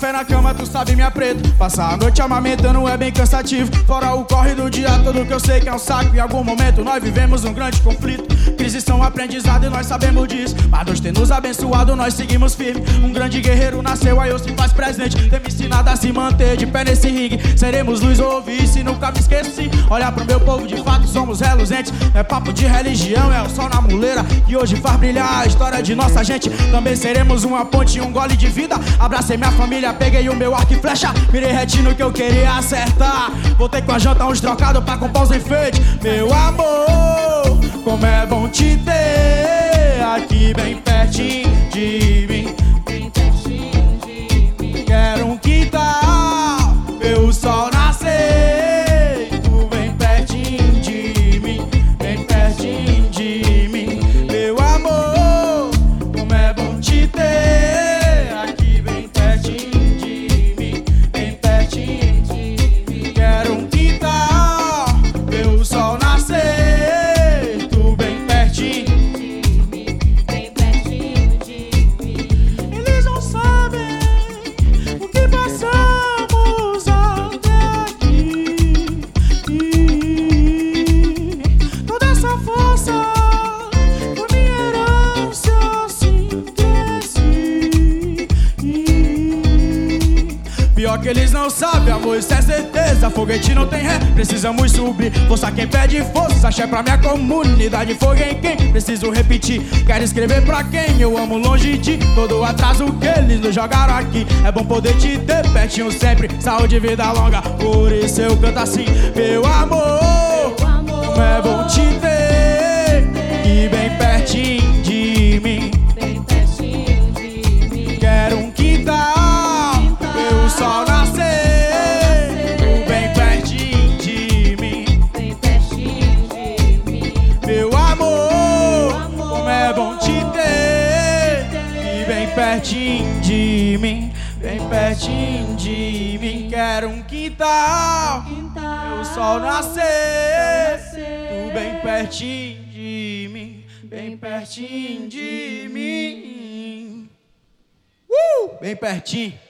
pé na cama, tu sabe, minha preta. Passar a noite amamentando é bem cansativo. Fora o corre do dia todo que eu sei que é um saco. Em algum momento nós vivemos um grande conflito. Crises são aprendizado e nós sabemos disso. Mas Deus tem nos abençoado, nós seguimos firme. Um grande guerreiro nasceu, aí eu se faz presente. Tem me ensinado a se manter de pé nesse ringue. Seremos luz ou vice, nunca me esqueci. Olhar pro meu povo, de fato somos reluzentes. É papo de religião, é o sol na muleira que hoje faz brilhar a história de nossa gente. Também seremos uma ponte e um gole de vida. Abracei minha família, peguei o meu arco e flecha. Mirei retinho que eu queria acertar. Voltei com a janta uns trocados pra comprar os enfeites. Meu amor, como é bom te ter aqui bem pertinho de mim. Bem pertinho de mim. Quero um quintal, ver o sol nascer. Tu bem pertinho de mim, bem pertinho de mim. Meu amor, como é bom te ter aqui bem pertinho de mim, bem pertinho de mim. Quero um quintal, ver o sol nascer. Tu bem pertinho de mim, bem pertinho de mim. Eles não sabem o que passamos até aqui. Toda essa força foi minha herança, assim cresci. Pior que eles não sabem, amor, isso é certeza. Foguete não tem ré, precisamos subir. Força quem pede força, axé pra minha comunidade. Fogo em quem? Preciso repetir. Quero escrever pra quem eu amo longe de todo o atraso que eles nos jogaram aqui. É bom poder te ter pertinho sempre, saúde e vida longa. Por isso eu canto assim, meu amor, como é bom te ter aqui bem pertinho de mim. Bem pertinho de mim. Quero um quintal, ver o sol nascer. Tu bem pertinho de mim. Bem pertinho de mim. Meu amor, como é bom te ter aqui bem pertinho de mim, bem pertinho de mim. Quero um quintal, ver o sol nascer. Tu bem pertinho de mim, bem pertinho de mim. Bem pertinho.